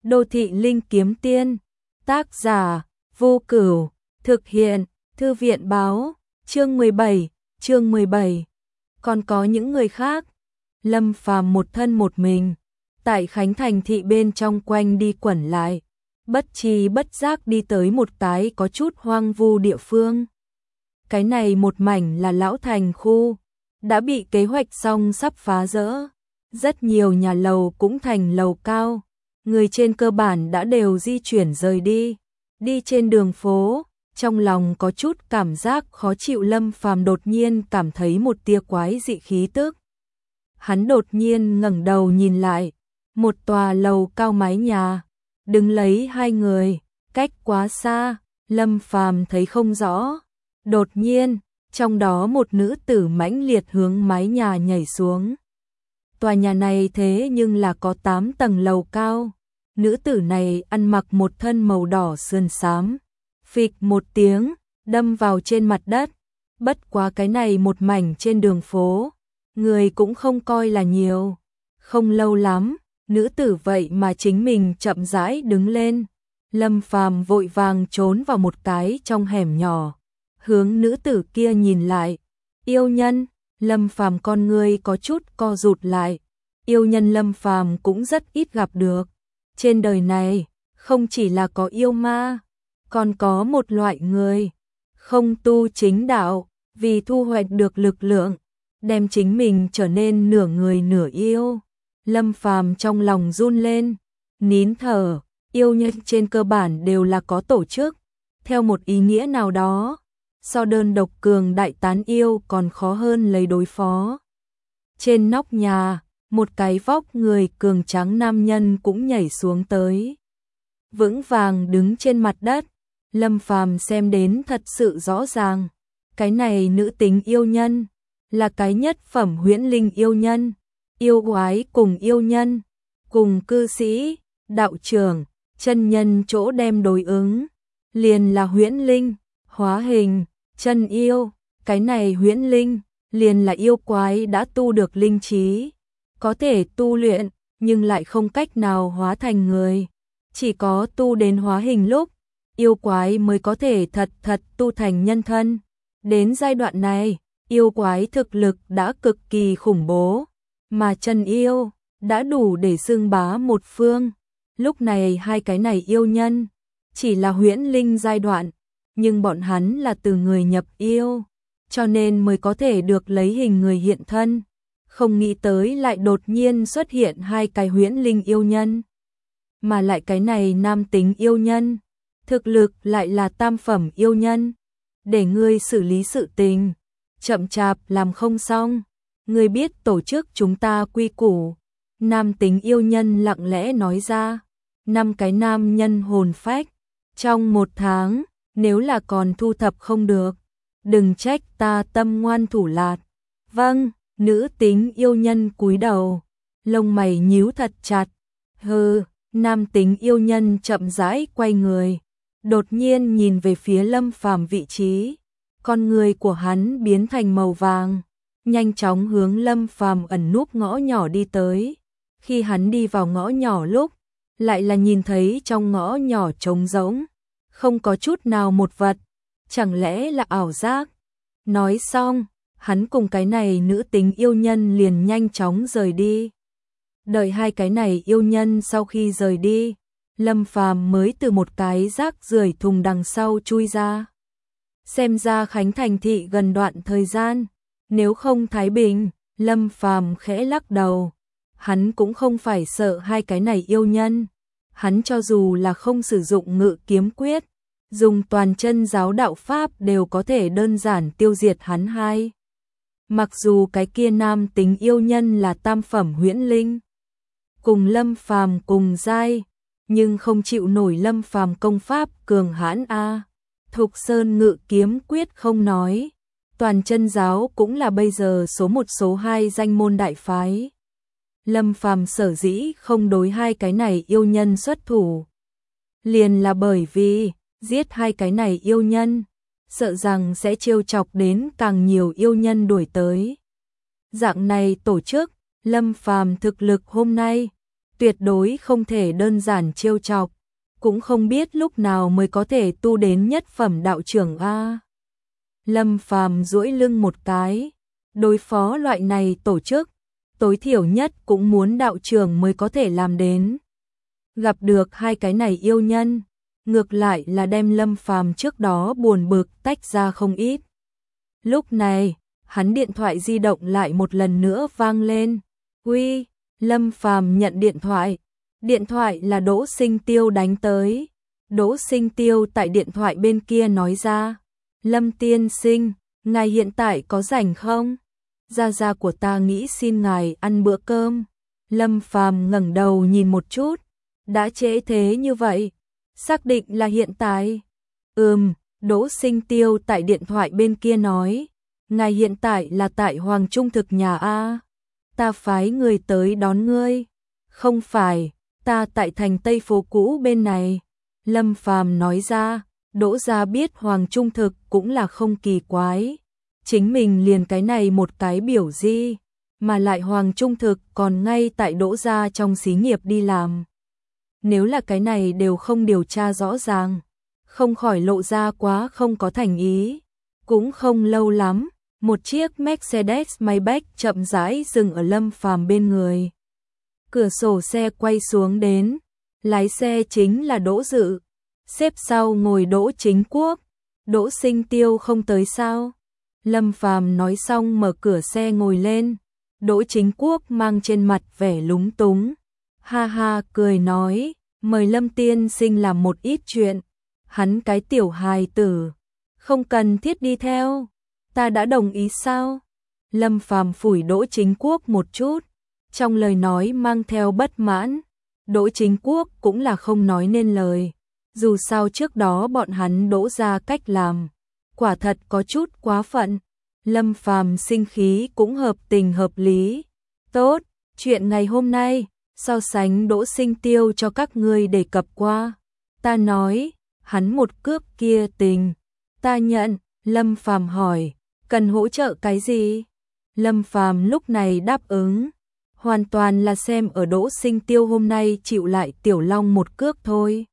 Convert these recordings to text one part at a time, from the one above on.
Đô thị linh kiếm tiên. Tác giả Vô Cửu. Thực hiện Thư viện báo. Chương 17. Còn có những người khác. Lâm Phàm một thân một mình tại Khánh Thành thị bên trong quanh đi quẩn lại, bất tri bất giác đi tới một cái có chút hoang vu địa phương. Cái này một mảnh là lão thành khu, đã bị kế hoạch xong sắp phá rỡ. Rất nhiều nhà lầu cũng thành lầu cao, người trên cơ bản đã đều di chuyển rời đi. Đi trên đường phố, trong lòng có chút cảm giác khó chịu. Lâm Phàm đột nhiên cảm thấy một tia quái dị khí tức. Hắn đột nhiên ngẩng đầu nhìn lại, một tòa lầu cao mái nhà, đứng lấy hai người, cách quá xa, Lâm Phàm thấy không rõ. Đột nhiên, trong đó một nữ tử mãnh liệt hướng mái nhà nhảy xuống. Tòa nhà này thế nhưng là có 8 tầng lầu cao. Nữ tử này ăn mặc một thân màu đỏ sườn xám, phịch một tiếng, đâm vào trên mặt đất. Bất quá cái này một mảnh trên đường phố, người cũng không coi là nhiều. Không lâu lắm, nữ tử vậy mà chính mình chậm rãi đứng lên. Lâm Phàm vội vàng trốn vào một cái trong hẻm nhỏ, hướng nữ tử kia nhìn lại. Yêu nhân. Lâm Phàm con người có chút co rụt lại. Yêu nhân Lâm Phàm cũng rất ít gặp được. Trên đời này, không chỉ là có yêu ma, còn có một loại người không tu chính đạo, vì thu hoạch được lực lượng, đem chính mình trở nên nửa người nửa yêu. Lâm Phàm trong lòng run lên, nín thở. Yêu nhân trên cơ bản đều là có tổ chức, theo một ý nghĩa nào đó, so đơn độc cường đại tán yêu còn khó hơn lấy đối phó. Trên nóc nhà, một cái vóc người cường tráng nam nhân cũng nhảy xuống tới, vững vàng đứng trên mặt đất. Lâm Phàm xem đến thật sự rõ ràng, cái này nữ tính yêu nhân là cái nhất phẩm huyễn linh yêu nhân. Yêu quái cùng yêu nhân, cùng cư sĩ, đạo trưởng, chân nhân chỗ đem đối ứng, liền là huyễn linh, hóa hình, chân yêu. Cái này huyễn linh liền là yêu quái đã tu được linh trí, có thể tu luyện, nhưng lại không cách nào hóa thành người. Chỉ có tu đến hóa hình lúc, yêu quái mới có thể thật tu thành nhân thân. Đến giai đoạn này, yêu quái thực lực đã cực kỳ khủng bố, mà chân yêu đã đủ để xưng bá một phương. Lúc này hai cái này yêu nhân chỉ là huyễn linh giai đoạn, nhưng bọn hắn là từ người nhập yêu, cho nên mới có thể được lấy hình người hiện thân. Không nghĩ tới lại đột nhiên xuất hiện hai cái huyễn linh yêu nhân, mà lại cái này nam tính yêu nhân, thực lực lại là tam phẩm yêu nhân. Để ngươi xử lý sự tình, chậm chạp làm không xong. Ngươi biết tổ chức chúng ta quy củ. Nam tính yêu nhân lặng lẽ nói ra. 5 cái nam nhân hồn phách, trong 1 tháng, nếu là còn thu thập không được, đừng trách ta tâm ngoan thủ lạt. Vâng. Nữ tính yêu nhân cúi đầu, lông mày nhíu thật chặt. Hừ. Nam tính yêu nhân chậm rãi quay người, đột nhiên nhìn về phía Lâm Phàm vị trí. Con người của hắn biến thành màu vàng, nhanh chóng hướng Lâm Phàm ẩn núp ngõ nhỏ đi tới. Khi hắn đi vào ngõ nhỏ lúc, lại là nhìn thấy trong ngõ nhỏ trống rỗng, không có chút nào một vật. Chẳng lẽ là ảo giác? Nói xong, hắn cùng cái này nữ tính yêu nhân liền nhanh chóng rời đi. Đợi hai cái này yêu nhân sau khi rời đi, Lâm Phàm mới từ một cái rác rưởi thùng đằng sau chui ra. Xem ra Khánh Thành thị gần đoạn thời gian, nếu không thái bình. Lâm Phàm khẽ lắc đầu. Hắn cũng không phải sợ hai cái này yêu nhân. Hắn cho dù là không sử dụng ngự kiếm quyết, dùng toàn chân giáo đạo pháp đều có thể đơn giản tiêu diệt hắn hai. Mặc dù cái kia nam tính yêu nhân là tam phẩm huyễn linh, cùng Lâm Phàm cùng giai, nhưng không chịu nổi Lâm Phàm công pháp cường hãn a. Thục Sơn ngự kiếm quyết không nói, toàn chân giáo cũng là bây giờ số 1 số 2 danh môn đại phái. Lâm Phàm sở dĩ không đối hai cái này yêu nhân xuất thủ, liền là bởi vì giết hai cái này yêu nhân, sợ rằng sẽ trêu chọc đến càng nhiều yêu nhân đuổi tới. Dạng này tổ chức, Lâm Phàm thực lực hôm nay tuyệt đối không thể đơn giản trêu chọc, cũng không biết lúc nào mới có thể tu đến nhất phẩm đạo trưởng a. Lâm Phàm duỗi lưng một cái, đối phó loại này tổ chức, tối thiểu nhất cũng muốn đạo trưởng mới có thể làm đến. Gặp được hai cái này yêu nhân, ngược lại là đem Lâm Phàm trước đó buồn bực tách ra không ít. Lúc này, hắn điện thoại di động lại một lần nữa vang lên. Uy, Lâm Phàm nhận điện thoại là Đỗ Sinh Tiêu đánh tới. Đỗ Sinh Tiêu tại điện thoại bên kia nói ra, Lâm tiên sinh, ngài hiện tại có rảnh không? Gia gia của ta nghĩ xin ngài ăn bữa cơm. Lâm Phàm ngẩng đầu nhìn một chút, đã trễ thế như vậy, xác định là hiện tại. Đỗ Sinh Tiêu tại điện thoại bên kia nói, ngài hiện tại là tại Hoàng Trung Thực nhà a? Ta phái người tới đón ngươi. Không phải, ta tại thành Tây phố cũ bên này. Lâm Phàm nói ra, Đỗ gia biết Hoàng Trung Thực cũng là không kỳ quái. Chính mình liền cái này một cái biểu di, mà lại Hoàng Trung Thực còn ngay tại Đỗ gia trong xí nghiệp đi làm. Nếu là cái này đều không điều tra rõ ràng, không khỏi lộ ra quá không có thành ý. Cũng không lâu lắm, một chiếc Mercedes Maybach chậm rãi dừng ở Lâm Phàm bên người. Cửa sổ xe quay xuống đến, lái xe chính là Đỗ Dự, xếp sau ngồi Đỗ Chính Quốc. Đỗ Sinh Tiêu không tới sao? Lâm Phàm nói xong mở cửa xe ngồi lên. Đỗ Chính Quốc mang trên mặt vẻ lúng túng, ha ha cười nói, mời Lâm tiên sinh làm một ít chuyện. Hắn cái tiểu hài tử, không cần thiết đi theo. Ta đã đồng ý sao? Lâm Phàm phủi Đỗ Chính Quốc một chút, trong lời nói mang theo bất mãn. Đỗ Chính Quốc cũng là không nói nên lời, dù sao trước đó bọn hắn Đỗ gia cách làm, quả thật có chút quá phận. Lâm Phàm sinh khí cũng hợp tình hợp lý. Tốt, chuyện ngày hôm nay, so sánh Đỗ Sinh Tiêu cho các ngươi đề cập qua. Ta nói, hắn một cước kia tình, ta nhận. Lâm Phàm hỏi, cần hỗ trợ cái gì? Lâm Phàm lúc này đáp ứng, hoàn toàn là xem ở Đỗ Sinh Tiêu hôm nay chịu lại Tiểu Long một cước thôi.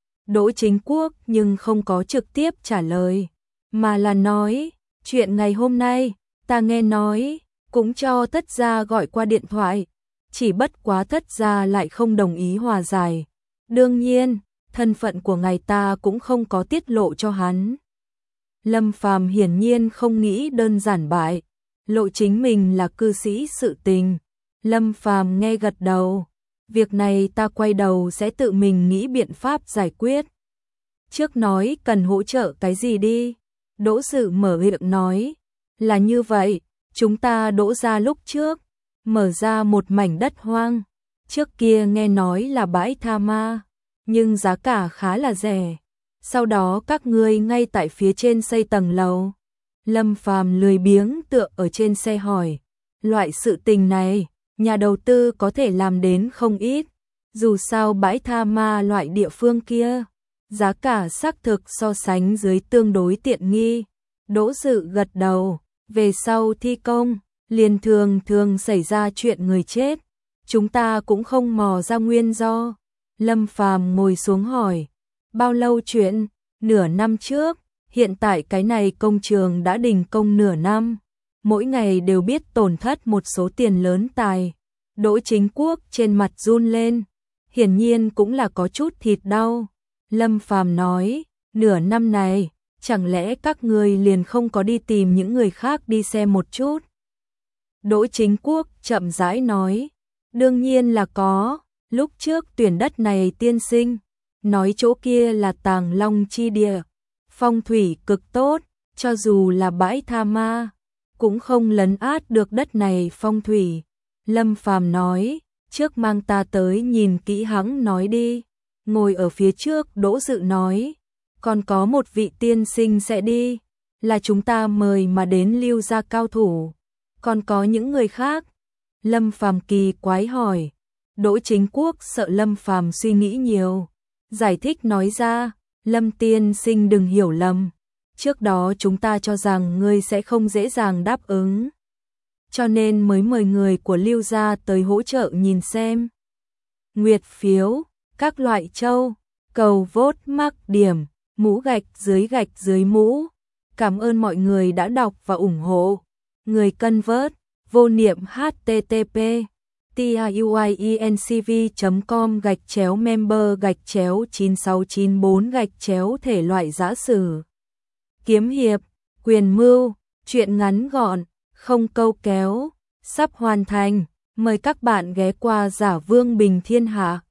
Đỗ Chính Quốc nhưng không có trực tiếp trả lời, mà là nói, chuyện ngày hôm nay, ta nghe nói, cũng cho Thất gia gọi qua điện thoại, chỉ bất quá Thất gia lại không đồng ý hòa giải. Đương nhiên, thân phận của ngài ta cũng không có tiết lộ cho hắn. Lâm Phàm hiển nhiên không nghĩ đơn giản bại, lộ chính mình là cư sĩ sự tình. Lâm Phàm nghe gật đầu, việc này ta quay đầu sẽ tự mình nghĩ biện pháp giải quyết. Trước nói cần hỗ trợ cái gì đi. Đỗ Dự mở miệng nói, là như vậy, chúng ta Đỗ gia lúc trước, mở ra một mảnh đất hoang, trước kia nghe nói là bãi tha ma, nhưng giá cả khá là rẻ. Sau đó các ngươi ngay tại phía trên xây tầng lầu. Lâm Phàm lười biếng tựa ở trên xe hỏi, loại sự tình này, nhà đầu tư có thể làm đến không ít, dù sao bãi tha ma loại địa phương kia, giá cả xác thực so sánh dưới tương đối tiện nghi. Đỗ Dự gật đầu, về sau thi công, liền thường xảy ra chuyện người chết, chúng ta cũng không mò ra nguyên do. Lâm Phàm ngồi xuống hỏi, bao lâu chuyện? Nửa năm trước, hiện tại cái này công trường đã đình công nửa năm, mỗi ngày đều biết tổn thất một số tiền lớn tài. Đỗ Chính Quốc trên mặt run lên, hiển nhiên cũng là có chút thịt đau. Lâm Phàm nói, nửa năm này, chẳng lẽ các ngươi liền không có đi tìm những người khác đi xem một chút? Đỗ Chính Quốc chậm rãi nói, đương nhiên là có, lúc trước tuyển đất này tiên sinh, nói chỗ kia là Tàng Long chi địa, phong thủy cực tốt, cho dù là bãi tha ma, cũng không lấn át được đất này phong thủy. Lâm Phàm nói, trước mang ta tới nhìn kỹ hẵng nói đi. Ngồi ở phía trước Đỗ Dự nói, còn có một vị tiên sinh sẽ đi, là chúng ta mời mà đến Lưu gia cao thủ, còn có những người khác. Lâm Phàm kỳ quái hỏi. Đỗ Chính Quốc sợ Lâm Phàm suy nghĩ nhiều, giải thích nói ra, Lâm tiên sinh đừng hiểu lầm, trước đó chúng ta cho rằng ngươi sẽ không dễ dàng đáp ứng, cho nên mới mời người của Lưu gia tới hỗ trợ nhìn xem. nguyệt phiếu, các loại châu, cầu vote mắc điểm, mũ gạch dưới mũ. Cảm ơn mọi người đã đọc và ủng hộ. Người convert, vô niệm http tiuincv.com/member/9694- thể loại giã sử, kiếm hiệp, quyền mưu, truyện ngắn gọn, không câu kéo, sắp hoàn thành. Mời các bạn ghé qua Giả Vương Bình Thiên Hạ.